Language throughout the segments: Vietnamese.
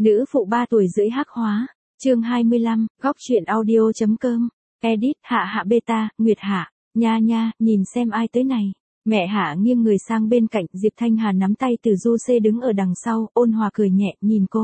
Nữ phụ 3 tuổi rưỡi hắc hóa. Chương 25, góc truyện audio.com. Edit, Hạ Beta, Nguyệt Hạ. Nha nha, nhìn xem ai tới này. Mẹ Hạ nghiêng người sang bên cạnh, Diệp Thanh Hà nắm tay Tử Du C đứng ở đằng sau, ôn hòa cười nhẹ, nhìn cô.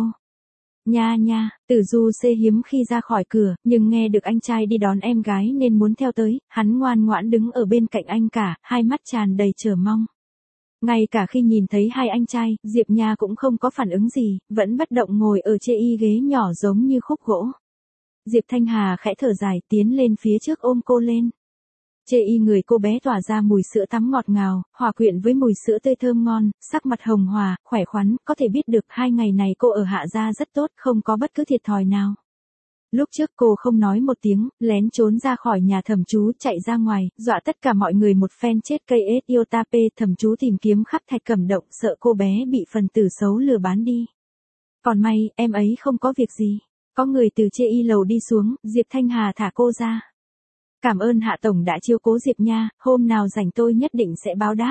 Nha nha, Tử Du C hiếm khi ra khỏi cửa, nhưng nghe được anh trai đi đón em gái nên muốn theo tới, hắn ngoan ngoãn đứng ở bên cạnh anh cả, hai mắt tràn đầy chờ mong. Ngay cả khi nhìn thấy hai anh trai, Diệp Nha cũng không có phản ứng gì, vẫn bất động ngồi ở chê y ghế nhỏ giống như khúc gỗ. Diệp Thanh Hà khẽ thở dài tiến lên phía trước ôm cô lên. Chê y người cô bé tỏa ra mùi sữa tắm ngọt ngào, hòa quyện với mùi sữa tươi thơm ngon, sắc mặt hồng hòa, khỏe khoắn, có thể biết được 2 ngày này cô ở Hạ gia rất tốt, không có bất cứ thiệt thòi nào. Lúc trước cô không nói một tiếng, lén trốn ra khỏi nhà thẩm chú chạy ra ngoài, dọa tất cả mọi người một phen chết cây ết yêu tape, thẩm chú tìm kiếm khắp Thạch Cẩm Động sợ cô bé bị phần tử xấu lừa bán đi. Còn may, em ấy không có việc gì. Có người từ chê y lầu đi xuống, Diệp Thanh Hà thả cô ra. Cảm ơn Hạ Tổng đã chiếu cố Diệp nha, hôm nào rảnh tôi nhất định sẽ báo đáp.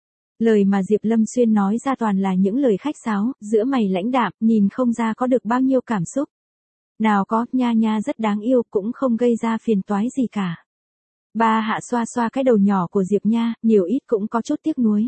Lời mà Diệp Lâm Xuyên nói ra toàn là những lời khách sáo, giữa mày lãnh đạm, nhìn không ra có được bao nhiêu cảm xúc. Nào có, nha nha rất đáng yêu, cũng không gây ra phiền toái gì cả. Ba Hạ xoa xoa cái đầu nhỏ của Diệp Nha, nhiều ít cũng có chút tiếc nuối.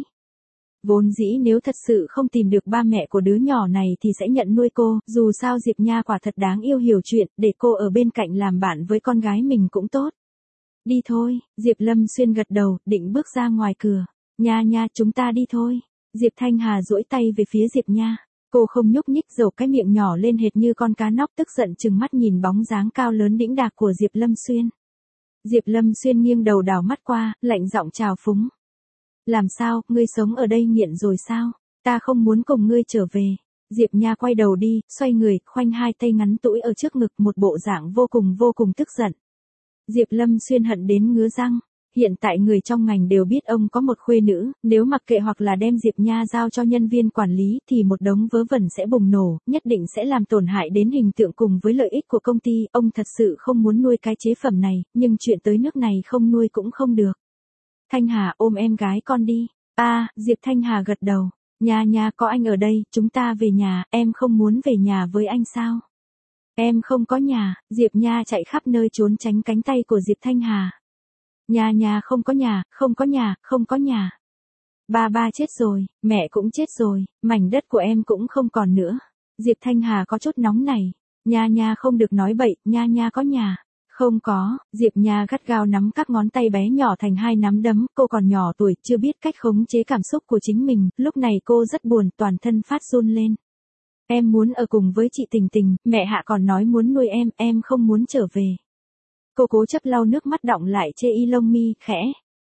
Vốn dĩ nếu thật sự không tìm được ba mẹ của đứa nhỏ này thì sẽ nhận nuôi cô, dù sao Diệp Nha quả thật đáng yêu hiểu chuyện, để cô ở bên cạnh làm bạn với con gái mình cũng tốt. Đi thôi, Diệp Lâm Xuyên gật đầu, định bước ra ngoài cửa. Nha nha, chúng ta đi thôi. Diệp Thanh Hà duỗi tay về phía Diệp Nha. Cô không nhúc nhích, dầu cái miệng nhỏ lên hệt như con cá nóc, tức giận trừng mắt nhìn bóng dáng cao lớn đĩnh đạc của Diệp Lâm Xuyên. Diệp Lâm Xuyên nghiêng đầu đảo mắt qua, lạnh giọng chào phúng. Làm sao, ngươi sống ở đây nghiện rồi sao? Ta không muốn cùng ngươi trở về. Diệp Nha quay đầu đi, xoay người, khoanh hai tay ngắn tũi ở trước ngực, một bộ dạng vô cùng tức giận. Diệp Lâm Xuyên hận đến ngứa răng. Hiện tại người trong ngành đều biết ông có một khuê nữ, nếu mặc kệ hoặc là đem Diệp Nha giao cho nhân viên quản lý thì một đống vớ vẩn sẽ bùng nổ, nhất định sẽ làm tổn hại đến hình tượng cùng với lợi ích của công ty. Ông thật sự không muốn nuôi cái chế phẩm này, nhưng chuyện tới nước này không nuôi cũng không được. Thanh Hà ôm em gái con đi. Diệp Thanh Hà gật đầu. Nha nha, có anh ở đây, chúng ta về nhà, em không muốn về nhà với anh sao? Em không có nhà. Diệp Nha chạy khắp nơi trốn tránh cánh tay của Diệp Thanh Hà. Nha nha, không có nhà. Ba chết rồi, mẹ cũng chết rồi, mảnh đất của em cũng không còn nữa. Diệp Thanh Hà có chút nóng này. Nha nha không được nói bậy, nha nha có nhà. Không có, Diệp Nha gắt gao nắm các ngón tay bé nhỏ thành 2 nắm đấm, cô còn nhỏ tuổi, chưa biết cách khống chế cảm xúc của chính mình, lúc này cô rất buồn, toàn thân phát run lên. Em muốn ở cùng với chị Tình Tình, mẹ Hạ còn nói muốn nuôi em không muốn trở về. Cô cố chấp lau nước mắt đọng lại chê y lông mi, khẽ.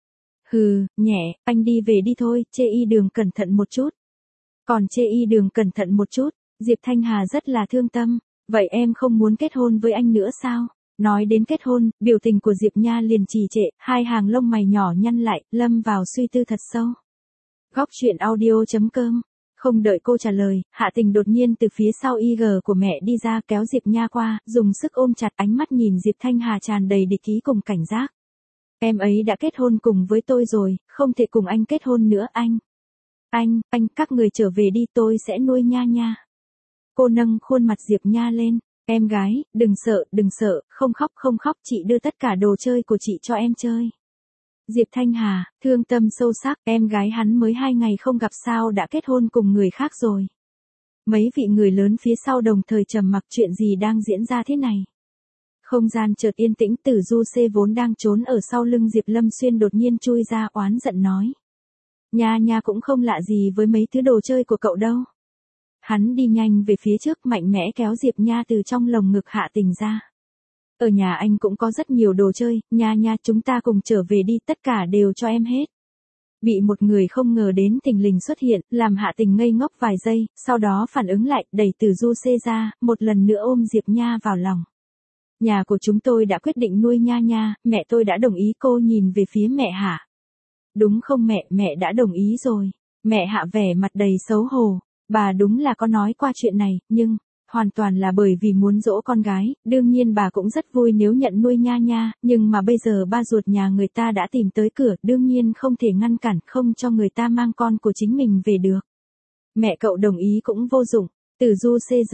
Hừ, nhẹ, anh đi về đi thôi, chê y đường cẩn thận một chút. Còn chê y đường cẩn thận một chút, Diệp Thanh Hà rất là thương tâm. Vậy em không muốn kết hôn với anh nữa sao? Nói đến kết hôn, biểu tình của Diệp Nha liền trì trệ, 2 hàng lông mày nhỏ nhăn lại, lâm vào suy tư thật sâu. Góc truyện audio.com. Không đợi cô trả lời, Hạ Tình đột nhiên từ phía sau IG của mẹ đi ra, kéo Diệp Nha qua, dùng sức ôm chặt, ánh mắt nhìn Diệp Thanh Hà tràn đầy địch ý cùng cảnh giác. Em ấy đã kết hôn cùng với tôi rồi, không thể cùng anh kết hôn nữa anh. Anh, các người trở về đi, tôi sẽ nuôi Nha nha. Cô nâng khuôn mặt Diệp Nha lên. Em gái, đừng sợ, không khóc, chị đưa tất cả đồ chơi của chị cho em chơi. Diệp Thanh Hà, thương tâm sâu sắc, em gái hắn mới 2 ngày không gặp sao đã kết hôn cùng người khác rồi. Mấy vị người lớn phía sau đồng thời trầm mặc, chuyện gì đang diễn ra thế này. Không gian chợt yên tĩnh, Tử Du C vốn đang trốn ở sau lưng Diệp Lâm Xuyên đột nhiên chui ra oán giận nói. Nha nha cũng không lạ gì với mấy thứ đồ chơi của cậu đâu. Hắn đi nhanh về phía trước, mạnh mẽ kéo Diệp Nha từ trong lồng ngực Hạ Tình ra. Ở nhà anh cũng có rất nhiều đồ chơi, nha nha, chúng ta cùng trở về đi, tất cả đều cho em hết. Bị một người không ngờ đến thình lình xuất hiện, làm Hạ Tình ngây ngốc vài giây, sau đó phản ứng lại, đẩy Tử Du C ra, một lần nữa ôm Diệp Nha vào lòng. Nhà của chúng tôi đã quyết định nuôi Nha nha, mẹ tôi đã đồng ý. Cô nhìn về phía mẹ Hạ. Đúng không mẹ đã đồng ý rồi. Mẹ Hạ vẻ mặt đầy xấu hổ. Bà đúng là có nói qua chuyện này, nhưng hoàn toàn là bởi vì muốn dỗ con gái, đương nhiên bà cũng rất vui nếu nhận nuôi Nha nha, nhưng mà bây giờ ba ruột nhà người ta đã tìm tới cửa, đương nhiên không thể ngăn cản, không cho người ta mang con của chính mình về được. Mẹ cậu đồng ý cũng vô dụng. Tử Du C giống,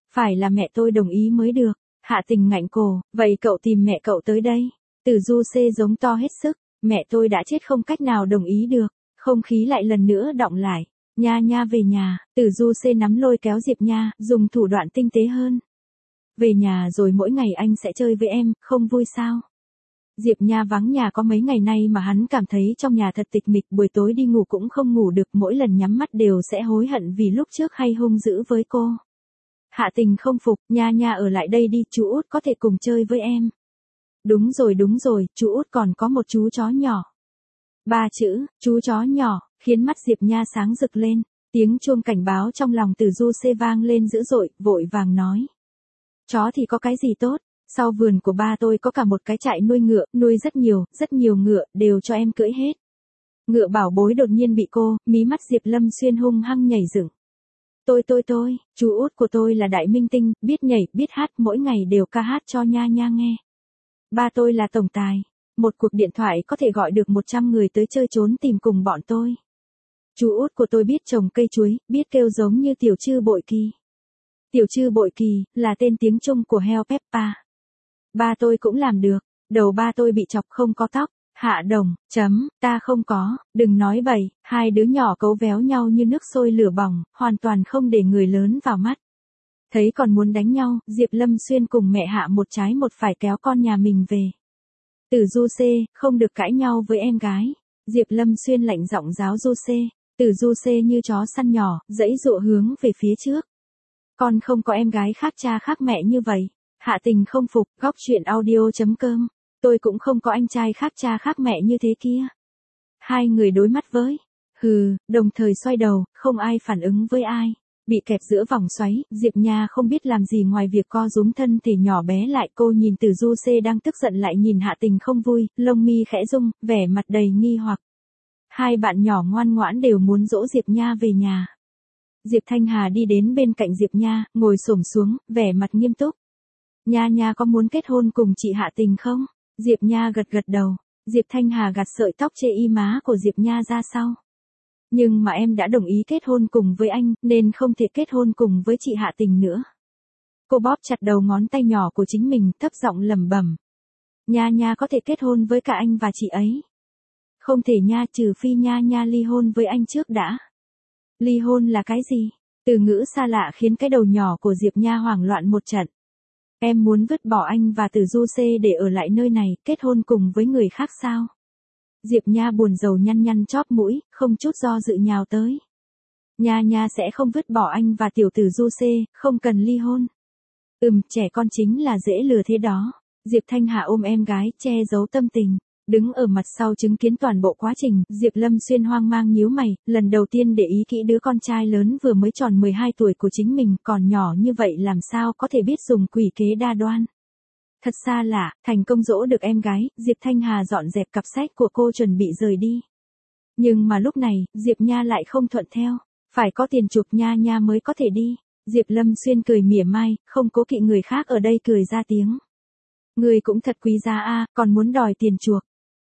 Phải là mẹ tôi đồng ý mới được. Hạ Tình ngạnh cổ, vậy cậu tìm mẹ cậu tới đây. Từ Du Xê giống to hết sức, mẹ tôi đã chết không cách nào đồng ý được. Không khí lại lần nữa đọng lại. Nha nha về nhà, Từ Du Xê nắm lôi kéo Diệp Nha, dùng thủ đoạn tinh tế hơn. Về nhà rồi mỗi ngày anh sẽ chơi với em, không vui sao? Diệp Nha vắng nhà có mấy ngày nay mà hắn cảm thấy trong nhà thật tịch mịch, buổi tối đi ngủ cũng không ngủ được, mỗi lần nhắm mắt đều sẽ hối hận vì lúc trước hay hung dữ với cô. Hạ Tình không phục, Nha Nha ở lại đây đi, chú Út có thể cùng chơi với em. Đúng rồi, chú Út còn có một chú chó nhỏ. 3 chữ, chú chó nhỏ, khiến mắt Diệp Nha sáng rực lên, tiếng chuông cảnh báo trong lòng Từ Du Xê vang lên dữ dội, vội vàng nói. Chó thì có cái gì tốt, sau vườn của ba tôi có cả một cái trại nuôi ngựa, nuôi rất nhiều ngựa, đều cho em cưỡi hết. Ngựa bảo bối đột nhiên bị cô, mí mắt Diệp Lâm Xuyên hung hăng nhảy dựng. Tôi, chú Út của tôi là đại minh tinh, biết nhảy, biết hát, mỗi ngày đều ca hát cho Nha Nha nghe. Ba tôi là tổng tài, một cuộc điện thoại có thể gọi được 100 người tới chơi trốn tìm cùng bọn tôi. Chú Út của tôi biết trồng cây chuối, biết kêu giống như tiểu trư bội kỳ. Tiểu trư bội kỳ, là tên tiếng Trung của heo Peppa. Ba tôi cũng làm được, đầu ba tôi bị chọc không có tóc. Hạ Đồng, ta không có, đừng nói bậy, hai đứa nhỏ cấu véo nhau như nước sôi lửa bỏng, hoàn toàn không để người lớn vào mắt. Thấy còn muốn đánh nhau, Diệp Lâm Xuyên cùng mẹ Hạ một trái một phải kéo con nhà mình về. Từ Du Xê, không được cãi nhau với em gái. Diệp Lâm Xuyên lạnh giọng giáo Du Xê. Từ Du Xê như chó săn nhỏ, giãy giụa hướng về phía trước. Con không có em gái khác cha khác mẹ như vậy. Hạ Tình không phục, góc chuyện audio.com. Tôi cũng không có anh trai khác cha khác mẹ như thế kia. Hai người đối mắt với. Đồng thời xoay đầu, không ai phản ứng với ai. Bị kẹp giữa vòng xoáy, Diệp Nha không biết làm gì ngoài việc co rúm thân thể nhỏ bé lại. Cô nhìn Từ Du Xê đang tức giận lại nhìn Hạ Tình không vui, lông mi khẽ rung, vẻ mặt đầy nghi hoặc. Hai bạn nhỏ ngoan ngoãn đều muốn dỗ Diệp Nha về nhà. Diệp Thanh Hà đi đến bên cạnh Diệp Nha, ngồi xổm xuống, vẻ mặt nghiêm túc. Nha Nha có muốn kết hôn cùng chị Hạ Tình không? Diệp Nha gật đầu. Diệp Thanh Hà gạt sợi tóc chê y má của Diệp Nha ra sau. Nhưng mà em đã đồng ý kết hôn cùng với anh, nên không thể kết hôn cùng với chị Hạ Tình nữa. Cô bóp chặt đầu ngón tay nhỏ của chính mình, thấp giọng lẩm bẩm. Nha Nha có thể kết hôn với cả anh và chị ấy. Không thể nha, trừ phi Nha Nha ly hôn với anh trước đã. Ly hôn là cái gì? Từ ngữ xa lạ khiến cái đầu nhỏ của Diệp Nha hoảng loạn một trận. Em muốn vứt bỏ anh và Từ Du Xê để ở lại nơi này, kết hôn cùng với người khác sao? Diệp Nha buồn rầu nhăn chóp mũi, không chút do dự nhào tới. Nha Nha sẽ không vứt bỏ anh và tiểu Từ Du Xê, không cần ly hôn. Trẻ con chính là dễ lừa thế đó. Diệp Thanh Hà ôm em gái, che giấu tâm tình. Đứng ở mặt sau chứng kiến toàn bộ quá trình, Diệp Lâm Xuyên hoang mang nhíu mày, lần đầu tiên để ý kỹ đứa con trai lớn vừa mới tròn 12 tuổi của chính mình, còn nhỏ như vậy làm sao có thể biết dùng quỷ kế đa đoan. Thật xa lạ, thành công dỗ được em gái, Diệp Thanh Hà dọn dẹp cặp sách của cô chuẩn bị rời đi. Nhưng mà lúc này, Diệp Nha lại không thuận theo, phải có tiền chuộc Nha Nha mới có thể đi. Diệp Lâm Xuyên cười mỉa mai, không cố kỵ người khác ở đây cười ra tiếng. Người cũng thật quý giá a, còn muốn đòi tiền chuộc.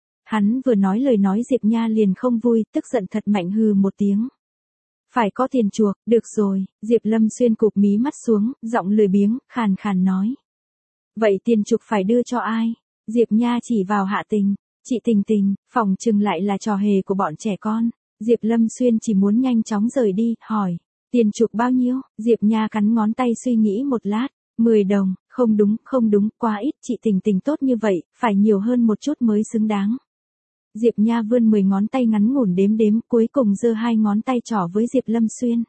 Hắn vừa nói lời nói Diệp Nha liền không vui, tức giận thật mạnh hừ một tiếng. Phải có tiền chuộc, được rồi, Diệp Lâm Xuyên cụp mí mắt xuống, giọng lười biếng, khàn khàn nói. Vậy tiền chuộc phải đưa cho ai? Diệp Nha chỉ vào Hạ Tình. Chị Tình, phỏng chừng lại là trò hề của bọn trẻ con. Diệp Lâm Xuyên chỉ muốn nhanh chóng rời đi, hỏi. Tiền chuộc bao nhiêu? Diệp Nha cắn ngón tay suy nghĩ một lát. 10 đồng, không đúng, quá ít, chị Tình tốt như vậy, phải nhiều hơn một chút mới xứng đáng. Diệp Nha vươn 10 ngón tay ngắn ngủn đếm, cuối cùng giơ 2 ngón tay trỏ với Diệp Lâm Xuyên.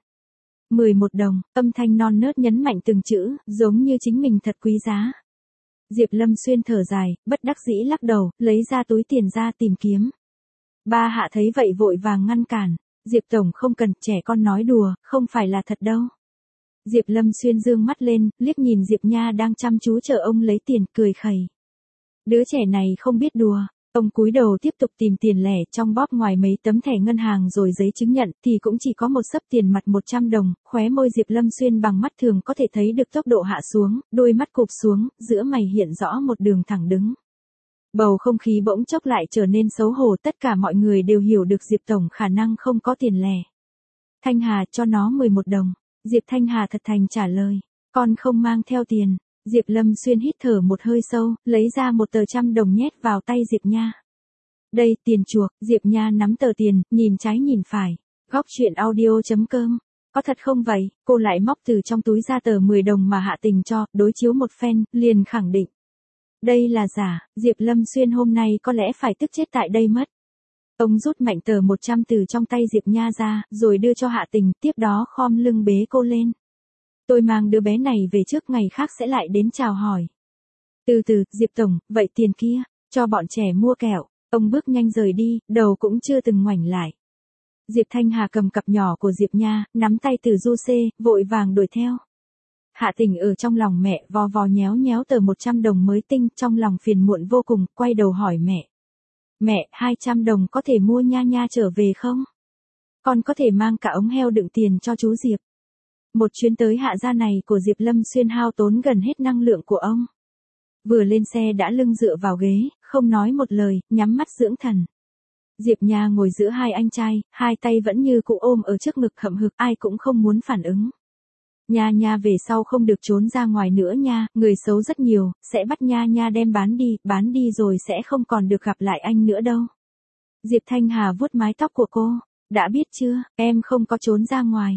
11 đồng, âm thanh non nớt nhấn mạnh từng chữ, giống như chính mình thật quý giá. Diệp Lâm Xuyên thở dài, bất đắc dĩ lắc đầu, lấy ra túi tiền ra tìm kiếm. Ba Hạ thấy vậy vội vàng ngăn cản. Diệp Tổng không cần, trẻ con nói đùa, không phải là thật đâu. Diệp Lâm Xuyên dương mắt lên, liếc nhìn Diệp Nha đang chăm chú chờ ông lấy tiền, cười khẩy. Đứa trẻ này không biết đùa. Ông cúi đầu tiếp tục tìm tiền lẻ trong bóp, ngoài mấy tấm thẻ ngân hàng rồi giấy chứng nhận thì cũng chỉ có một xấp tiền mặt 100 đồng, khóe môi Diệp Lâm Xuyên bằng mắt thường có thể thấy được tốc độ hạ xuống, đôi mắt cụp xuống, giữa mày hiện rõ một đường thẳng đứng. Bầu không khí bỗng chốc lại trở nên xấu hổ, tất cả mọi người đều hiểu được Diệp Tổng khả năng không có tiền lẻ. Thanh Hà cho nó 11 đồng. Diệp Thanh Hà thật thành trả lời. Con không mang theo tiền. Diệp Lâm Xuyên hít thở một hơi sâu, lấy ra một tờ 100 đồng nhét vào tay Diệp Nha. Đây, tiền chuộc. Diệp Nha nắm tờ tiền, nhìn trái nhìn phải. Góc chuyện audio.com. Có thật không vậy? Cô lại móc từ trong túi ra tờ 10 đồng mà Hạ Tình cho, đối chiếu một phen, liền khẳng định. Đây là giả, Diệp Lâm Xuyên hôm nay có lẽ phải tức chết tại đây mất. Ông rút mạnh tờ 100 từ trong tay Diệp Nha ra, rồi đưa cho Hạ Tình, tiếp đó khom lưng bế cô lên. Tôi mang đứa bé này về trước, ngày khác sẽ lại đến chào hỏi. Từ từ, Diệp Tổng, vậy tiền kia, cho bọn trẻ mua kẹo. Ông bước nhanh rời đi, đầu cũng chưa từng ngoảnh lại. Diệp Thanh Hà cầm cặp nhỏ của Diệp Nha, nắm tay Từ Du Xê, vội vàng đuổi theo. Hạ Tình ở trong lòng mẹ, vò vò nhéo nhéo tờ 100 đồng mới tinh, trong lòng phiền muộn vô cùng, quay đầu hỏi mẹ. Mẹ, 200 đồng có thể mua Nha Nha trở về không? Con có thể mang cả ống heo đựng tiền cho chú Diệp. Một chuyến tới Hạ gia này của Diệp Lâm Xuyên hao tốn gần hết năng lượng của ông. Vừa lên xe đã lưng dựa vào ghế, không nói một lời, nhắm mắt dưỡng thần. Diệp Nha ngồi giữa hai anh trai, hai tay vẫn như cụ ôm ở trước ngực hậm hực, ai cũng không muốn phản ứng. Nha Nha về sau không được trốn ra ngoài nữa nha, người xấu rất nhiều, sẽ bắt Nha Nha đem bán đi rồi sẽ không còn được gặp lại anh nữa đâu. Diệp Thanh Hà vuốt mái tóc của cô, đã biết chưa, em không có trốn ra ngoài.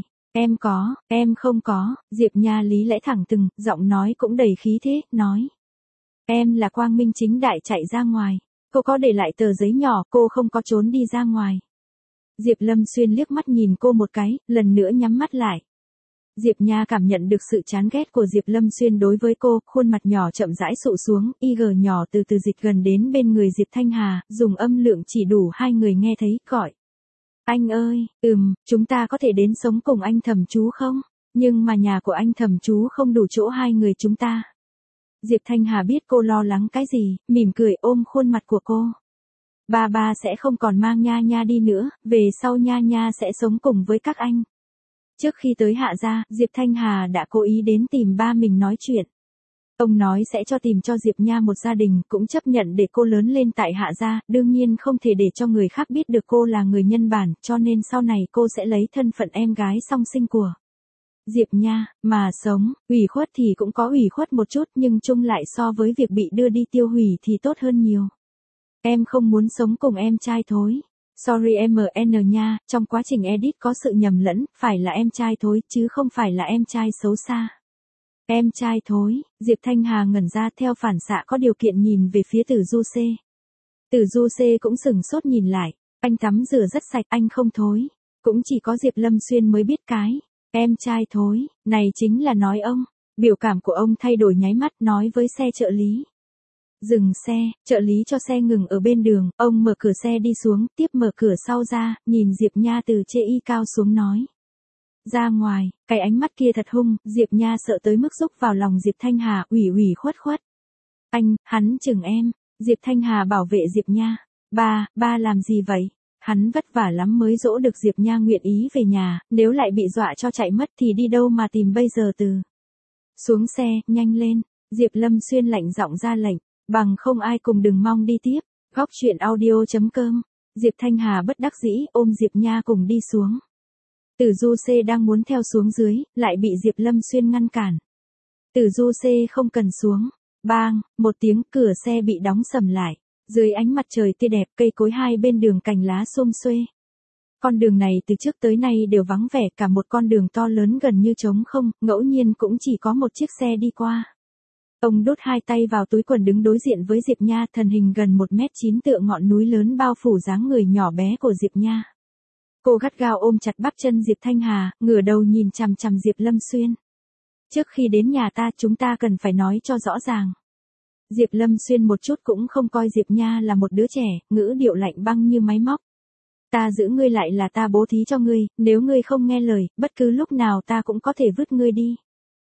Em không có, Diệp Nha lý lẽ thẳng thừng, giọng nói cũng đầy khí thế, nói. Em là quang minh chính đại chạy ra ngoài. Cô có để lại tờ giấy nhỏ, cô không có trốn đi ra ngoài. Diệp Lâm Xuyên liếc mắt nhìn cô một cái, lần nữa nhắm mắt lại. Diệp Nha cảm nhận được sự chán ghét của Diệp Lâm Xuyên đối với cô, khuôn mặt nhỏ chậm rãi sụ xuống, IG nhỏ từ từ dịch gần đến bên người Diệp Thanh Hà, dùng âm lượng chỉ đủ hai người nghe thấy, gọi. Anh ơi, chúng ta có thể đến sống cùng anh Thẩm chú không? Nhưng mà nhà của anh Thẩm chú không đủ chỗ hai người chúng ta. Diệp Thanh Hà biết cô lo lắng cái gì, mỉm cười ôm khuôn mặt của cô. Ba sẽ không còn mang Nha Nha đi nữa, về sau Nha Nha sẽ sống cùng với các anh. Trước khi tới Hạ gia, Diệp Thanh Hà đã cố ý đến tìm ba mình nói chuyện. Ông nói sẽ tìm cho Diệp Nha một gia đình, cũng chấp nhận để cô lớn lên tại Hạ gia, đương nhiên không thể để cho người khác biết được cô là người nhân bản, cho nên sau này cô sẽ lấy thân phận em gái song sinh của Diệp Nha, mà sống, ủy khuất thì cũng có ủy khuất một chút nhưng chung lại so với việc bị đưa đi tiêu hủy thì tốt hơn nhiều. Em không muốn sống cùng em trai thối. Sorry MN nha, trong quá trình edit có sự nhầm lẫn, phải là em trai thối chứ không phải là em trai xấu xa. Em trai thối, Diệp Thanh Hà ngẩn ra theo phản xạ có điều kiện nhìn về phía Từ Du Xê. Từ Du Xê cũng sừng sốt nhìn lại, anh tắm rửa rất sạch, anh không thối. Cũng chỉ có Diệp Lâm Xuyên mới biết cái. Em trai thối, này chính là nói ông. Biểu cảm của ông thay đổi nháy mắt nói với xe trợ lý. Dừng xe, trợ lý cho xe ngừng ở bên đường, ông mở cửa xe đi xuống, tiếp mở cửa sau ra, nhìn Diệp Nha từ chê y cao xuống nói. Ra ngoài, cái ánh mắt kia thật hung, Diệp Nha sợ tới mức rúc vào lòng Diệp Thanh Hà, ủy khuất khuất. Hắn chừng em, Diệp Thanh Hà bảo vệ Diệp Nha. Ba làm gì vậy? Hắn vất vả lắm mới dỗ được Diệp Nha nguyện ý về nhà, nếu lại bị dọa cho chạy mất thì đi đâu mà tìm bây giờ từ. Xuống xe, nhanh lên, Diệp Lâm Xuyên lạnh giọng ra lệnh, bằng không ai cùng đừng mong đi tiếp. Góc chuyện audio.com. Diệp Thanh Hà bất đắc dĩ ôm Diệp Nha cùng đi xuống. Từ Du Xê đang muốn theo xuống dưới, lại bị Diệp Lâm Xuyên ngăn cản. Từ Du Xê không cần xuống. Bang, một tiếng cửa xe bị đóng sầm lại. Dưới ánh mặt trời tươi đẹp, cây cối hai bên đường cành lá xum xuê. Con đường này từ trước tới nay đều vắng vẻ, cả một con đường to lớn gần như trống không, ngẫu nhiên cũng chỉ có một chiếc xe đi qua. Ông đút hai tay vào túi quần đứng đối diện với Diệp Nha, thân hình gần 1m9 tựa ngọn núi lớn bao phủ dáng người nhỏ bé của Diệp Nha. Cô gắt gao ôm chặt bắp chân Diệp Thanh Hà, ngửa đầu nhìn chằm chằm Diệp Lâm Xuyên. Trước khi đến nhà ta chúng ta cần phải nói cho rõ ràng. Diệp Lâm Xuyên một chút cũng không coi Diệp Nha là một đứa trẻ, ngữ điệu lạnh băng như máy móc. Ta giữ ngươi lại là ta bố thí cho ngươi, nếu ngươi không nghe lời, bất cứ lúc nào ta cũng có thể vứt ngươi đi.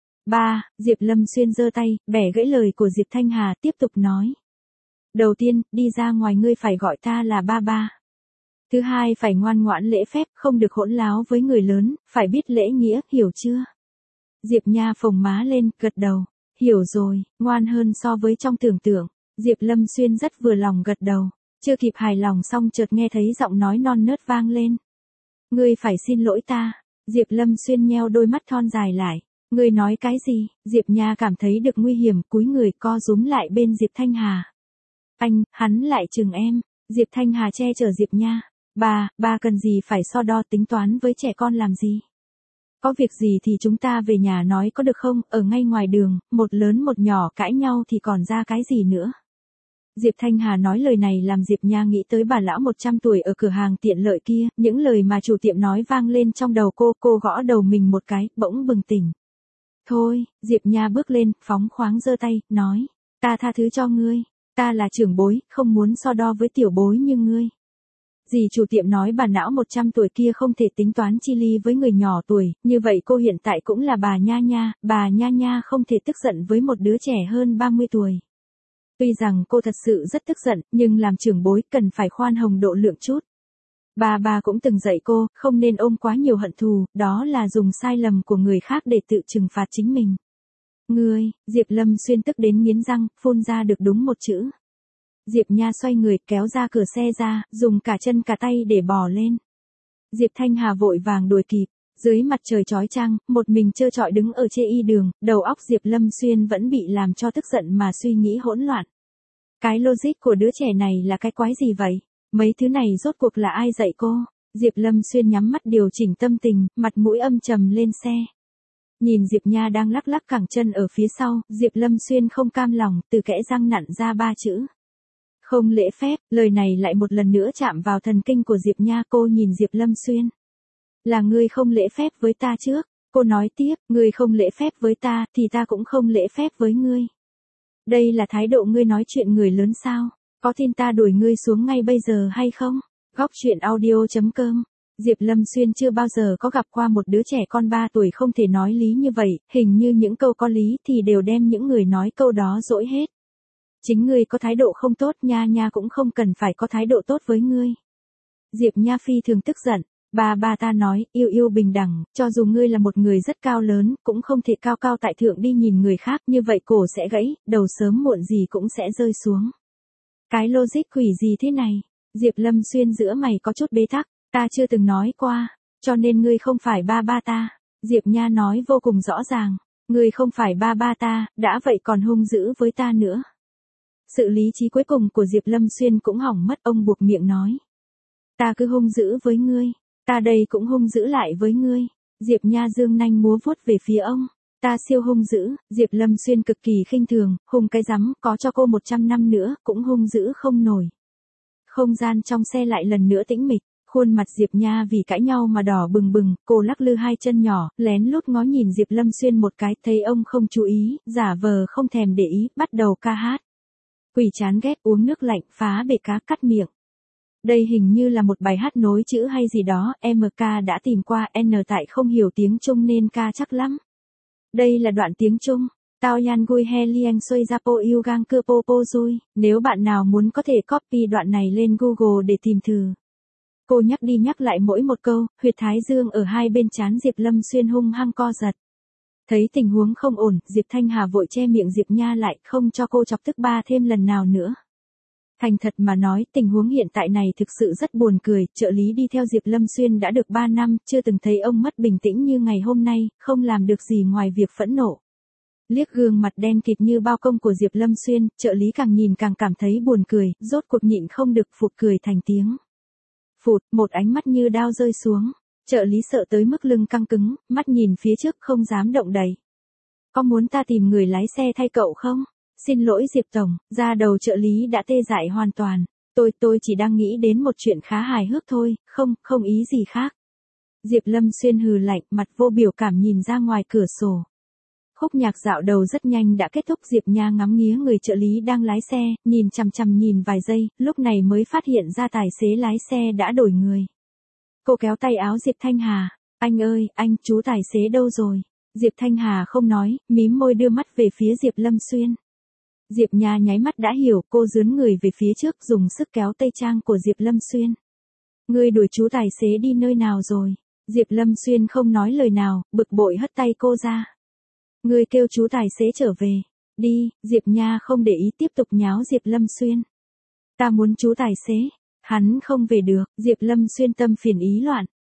Diệp Lâm Xuyên giơ tay, bẻ gãy lời của Diệp Thanh Hà, tiếp tục nói. Đầu tiên, đi ra ngoài ngươi phải gọi ta là ba. Thứ hai phải ngoan ngoãn lễ phép, không được hỗn láo với người lớn, phải biết lễ nghĩa, hiểu chưa? Diệp Nha phồng má lên, gật đầu. Hiểu rồi, ngoan hơn so với trong tưởng tượng. Diệp Lâm Xuyên rất vừa lòng gật đầu. Chưa kịp hài lòng xong chợt nghe thấy giọng nói non nớt vang lên. Ngươi phải xin lỗi ta. Diệp Lâm Xuyên nheo đôi mắt thon dài lại. Ngươi nói cái gì? Diệp Nha cảm thấy được nguy hiểm, cúi người co rúm lại bên Diệp Thanh Hà. Anh, hắn lại chừng em. Diệp Thanh Hà che chở Diệp Nha. Ba cần gì phải so đo tính toán với trẻ con làm gì? Có việc gì thì chúng ta về nhà nói có được không? Ở ngay ngoài đường, một lớn một nhỏ cãi nhau thì còn ra cái gì nữa? Diệp Thanh Hà nói lời này làm Diệp Nha nghĩ tới bà lão 100 tuổi ở cửa hàng tiện lợi kia, những lời mà chủ tiệm nói vang lên trong đầu cô gõ đầu mình một cái, bỗng bừng tỉnh. Thôi, Diệp Nha bước lên, phóng khoáng giơ tay, nói, ta tha thứ cho ngươi, ta là trưởng bối, không muốn so đo với tiểu bối như ngươi. Dì chủ tiệm nói bà não 100 tuổi kia không thể tính toán chi ly với người nhỏ tuổi, như vậy cô hiện tại cũng là bà Nha Nha không thể tức giận với một đứa trẻ hơn 30 tuổi. Tuy rằng cô thật sự rất tức giận, nhưng làm trưởng bối cần phải khoan hồng độ lượng chút. Bà cũng từng dạy cô, không nên ôm quá nhiều hận thù, đó là dùng sai lầm của người khác để tự trừng phạt chính mình. Ngươi, Diệp Lâm Xuyên tức đến nghiến răng, phun ra được đúng một chữ. Diệp Nha xoay người, kéo ra cửa xe ra, dùng cả chân cả tay để bò lên. Diệp Thanh Hà vội vàng đuổi kịp, dưới mặt trời chói chang, một mình trơ trọi đứng ở chê y đường, đầu óc Diệp Lâm Xuyên vẫn bị làm cho tức giận mà suy nghĩ hỗn loạn. Cái logic của đứa trẻ này là cái quái gì vậy? Mấy thứ này rốt cuộc là ai dạy cô? Diệp Lâm Xuyên nhắm mắt điều chỉnh tâm tình, mặt mũi âm trầm lên xe. Nhìn Diệp Nha đang lắc lắc cẳng chân ở phía sau, Diệp Lâm Xuyên không cam lòng, từ kẽ răng nặn ra 3 chữ. Không lễ phép, lời này lại một lần nữa chạm vào thần kinh của Diệp Nha. Cô nhìn Diệp Lâm Xuyên. Là ngươi không lễ phép với ta trước. Cô nói tiếp, ngươi không lễ phép với ta, thì ta cũng không lễ phép với ngươi. Đây là thái độ ngươi nói chuyện người lớn sao? Có tin ta đuổi ngươi xuống ngay bây giờ hay không? Góc chuyện audio.com. Diệp Lâm Xuyên chưa bao giờ có gặp qua một đứa trẻ con 3 tuổi không thể nói lý như vậy, hình như những câu có lý thì đều đem những người nói câu đó dỗi hết. Chính ngươi có thái độ không tốt, Nha Nha cũng không cần phải có thái độ tốt với ngươi. Diệp Nha phi thường tức giận, bà ta nói, yêu bình đẳng, cho dù ngươi là một người rất cao lớn, cũng không thể cao cao tại thượng đi nhìn người khác, như vậy cổ sẽ gãy, đầu sớm muộn gì cũng sẽ rơi xuống. Cái logic quỷ gì thế này? Diệp Lâm Xuyên giữa mày có chút bế tắc, ta chưa từng nói qua, cho nên ngươi không phải ba ta. Diệp Nha nói vô cùng rõ ràng, ngươi không phải ba ta, đã vậy còn hung dữ với ta nữa. Sự lý trí cuối cùng của Diệp Lâm Xuyên cũng hỏng mất, ông buộc miệng nói. Ta cứ hung dữ với ngươi, ta đây cũng hung dữ lại với ngươi. Diệp Nha dương nanh múa vuốt về phía ông. Ta siêu hung dữ, Diệp Lâm Xuyên cực kỳ khinh thường, hung cái rắm, có cho cô 100 năm nữa, cũng hung dữ không nổi. Không gian trong xe lại lần nữa tĩnh mịch, khuôn mặt Diệp Nha vì cãi nhau mà đỏ bừng bừng, cô lắc lư hai chân nhỏ, lén lút ngó nhìn Diệp Lâm Xuyên một cái, thấy ông không chú ý, giả vờ không thèm để ý, bắt đầu ca hát. Quỷ chán ghét, uống nước lạnh, phá bể cá, cắt miệng. Đây hình như là một bài hát nối chữ hay gì đó, MK đã tìm qua, N tại không hiểu tiếng Trung nên ca chắc lắm. Đây là đoạn tiếng Trung. Tao yan gui he liang soi ra po yêu gang cơ po po rui. Nếu bạn nào muốn có thể copy đoạn này lên Google để tìm thử. Cô nhắc đi nhắc lại mỗi một câu, huyệt thái dương ở hai bên trán Diệp Lâm Xuyên hung hăng co giật. Thấy tình huống không ổn, Diệp Thanh Hà vội che miệng Diệp Nha lại, không cho cô chọc tức ba thêm lần nào nữa. Thành thật mà nói, tình huống hiện tại này thực sự rất buồn cười, trợ lý đi theo Diệp Lâm Xuyên đã được 3 năm, chưa từng thấy ông mất bình tĩnh như ngày hôm nay, không làm được gì ngoài việc phẫn nộ. Liếc gương mặt đen kịt như bao công của Diệp Lâm Xuyên, trợ lý càng nhìn càng cảm thấy buồn cười, rốt cuộc nhịn không được phụt cười thành tiếng. Phụt, một ánh mắt như đao rơi xuống. Trợ lý sợ tới mức lưng căng cứng, mắt nhìn phía trước không dám động đậy. Có muốn ta tìm người lái xe thay cậu không? Xin lỗi Diệp Tổng, da đầu trợ lý đã tê dại hoàn toàn. Tôi chỉ đang nghĩ đến một chuyện khá hài hước thôi, không ý gì khác. Diệp Lâm Xuyên hừ lạnh, mặt vô biểu cảm nhìn ra ngoài cửa sổ. Khúc nhạc dạo đầu rất nhanh đã kết thúc. Diệp Nha ngắm nghía người trợ lý đang lái xe, nhìn chằm chằm nhìn vài giây, lúc này mới phát hiện ra tài xế lái xe đã đổi người. Cô kéo tay áo Diệp Thanh Hà, anh ơi, anh, chú tài xế đâu rồi? Diệp Thanh Hà không nói, mím môi đưa mắt về phía Diệp Lâm Xuyên. Diệp Nha nháy mắt đã hiểu, cô dướn người về phía trước dùng sức kéo tay trang của Diệp Lâm Xuyên. Ngươi đuổi chú tài xế đi nơi nào rồi? Diệp Lâm Xuyên không nói lời nào, bực bội hất tay cô ra. Ngươi kêu chú tài xế trở về. Đi, Diệp Nha không để ý tiếp tục nháo Diệp Lâm Xuyên. Ta muốn chú tài xế. Hắn không về được, Diệp Lâm Xuyên tâm phiền ý loạn.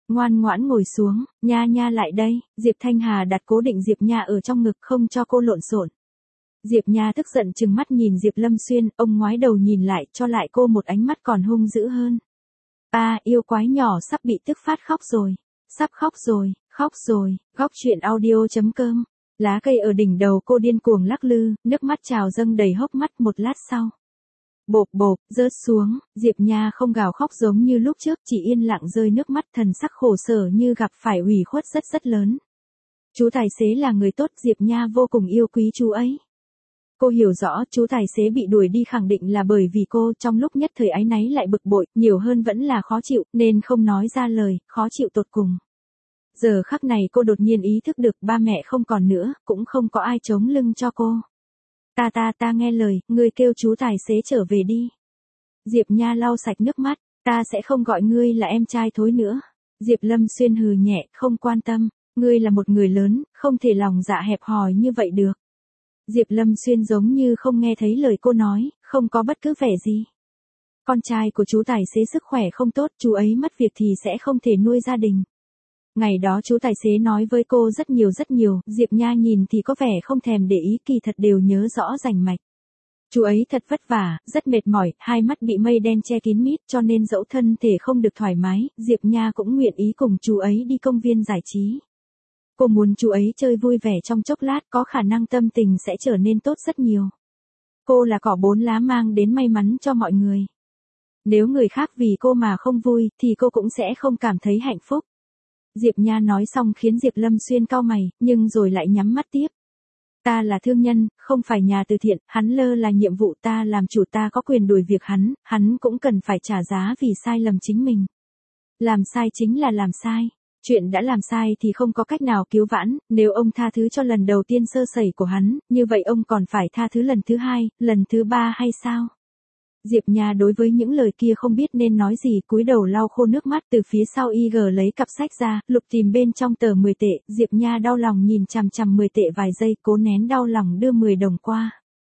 Ngoan ngoãn ngồi xuống, Nha Nha lại đây, Diệp Thanh Hà đặt cố định Diệp Nha ở trong ngực không cho cô lộn xộn. Diệp Nha tức giận trừng mắt nhìn Diệp Lâm Xuyên, ông ngoái đầu nhìn lại cho lại cô một ánh mắt còn hung dữ hơn. Yêu quái nhỏ sắp bị tức phát khóc rồi. Sắp khóc rồi, góc chuyện audio.com. Lá cây ở đỉnh đầu cô điên cuồng lắc lư, nước mắt trào dâng đầy hốc mắt một lát sau. Bộp bộp, rớt xuống, Diệp Nha không gào khóc giống như lúc trước, chỉ yên lặng rơi nước mắt thần sắc khổ sở như gặp phải ủy khuất rất rất lớn. Chú tài xế là người tốt, Diệp Nha vô cùng yêu quý chú ấy. Cô hiểu rõ chú tài xế bị đuổi đi khẳng định là bởi vì cô trong lúc nhất thời áy náy lại bực bội, nhiều hơn vẫn là khó chịu, nên không nói ra lời, khó chịu tột cùng. Giờ khắc này cô đột nhiên ý thức được ba mẹ không còn nữa, cũng không có ai chống lưng cho cô. Ta nghe lời, ngươi kêu chú tài xế trở về đi. Diệp Nha lau sạch nước mắt, ta sẽ không gọi ngươi là em trai thối nữa. Diệp Lâm Xuyên hừ nhẹ, không quan tâm, ngươi là một người lớn, không thể lòng dạ hẹp hòi như vậy được. Diệp Lâm Xuyên giống như không nghe thấy lời cô nói, không có bất cứ vẻ gì. Con trai của chú tài xế sức khỏe không tốt, chú ấy mất việc thì sẽ không thể nuôi gia đình. Ngày đó chú tài xế nói với cô rất nhiều, Diệp Nha nhìn thì có vẻ không thèm để ý, kỳ thật đều nhớ rõ rành mạch. Chú ấy thật vất vả, rất mệt mỏi, hai mắt bị mây đen che kín mít cho nên dẫu thân thể không được thoải mái, Diệp Nha cũng nguyện ý cùng chú ấy đi công viên giải trí. Cô muốn chú ấy chơi vui vẻ trong chốc lát, có khả năng tâm tình sẽ trở nên tốt rất nhiều. Cô là cỏ bốn lá mang đến may mắn cho mọi người. Nếu người khác vì cô mà không vui, thì cô cũng sẽ không cảm thấy hạnh phúc. Diệp Nha nói xong khiến Diệp Lâm Xuyên cau mày, nhưng rồi lại nhắm mắt tiếp. Ta là thương nhân, không phải nhà từ thiện, hắn lơ là nhiệm vụ, ta làm chủ, ta có quyền đuổi việc hắn cũng cần phải trả giá vì sai lầm chính mình. Làm sai chính là làm sai. Chuyện đã làm sai thì không có cách nào cứu vãn, nếu ông tha thứ cho lần đầu tiên sơ sẩy của hắn, như vậy ông còn phải tha thứ lần thứ hai, lần thứ ba hay sao? Diệp Nha đối với những lời kia không biết nên nói gì, cúi đầu lau khô nước mắt, từ phía sau IG lấy cặp sách ra, lục tìm bên trong tờ 10 tệ, Diệp Nha đau lòng nhìn chằm chằm 10 tệ vài giây, cố nén đau lòng đưa 10 đồng qua.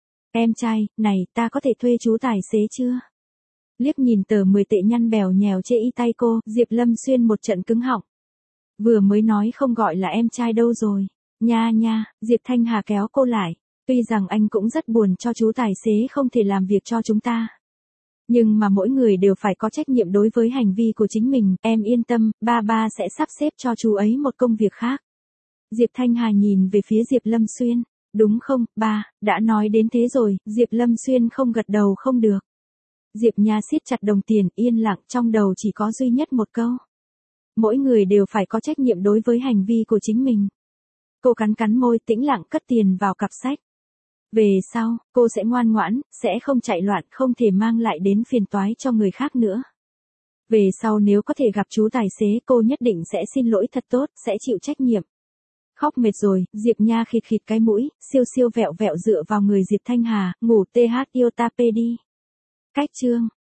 Em trai, này, ta có thể thuê chú tài xế chưa? Liếc nhìn tờ 10 tệ nhăn bèo nhèo chê y tay cô, Diệp Lâm Xuyên một trận cứng họng. Vừa mới nói không gọi là em trai đâu rồi. Nha, Diệp Thanh Hà kéo cô lại. Tuy rằng anh cũng rất buồn cho chú tài xế không thể làm việc cho chúng ta. Nhưng mà mỗi người đều phải có trách nhiệm đối với hành vi của chính mình, em yên tâm, ba sẽ sắp xếp cho chú ấy một công việc khác. Diệp Thanh Hà nhìn về phía Diệp Lâm Xuyên. Đúng không, ba, đã nói đến thế rồi, Diệp Lâm Xuyên không gật đầu không được. Diệp Nha siết chặt đồng tiền, yên lặng, trong đầu chỉ có duy nhất một câu. Mỗi người đều phải có trách nhiệm đối với hành vi của chính mình. Cô cắn môi, tĩnh lặng cất tiền vào cặp sách. Về sau, cô sẽ ngoan ngoãn, sẽ không chạy loạn, không thể mang lại đến phiền toái cho người khác nữa. Về sau nếu có thể gặp chú tài xế, cô nhất định sẽ xin lỗi thật tốt, sẽ chịu trách nhiệm. Khóc mệt rồi, Diệp Nha khịt khịt cái mũi, siêu vẹo dựa vào người Diệp Thanh Hà, ngủ TH yêu ta đi. Cách chương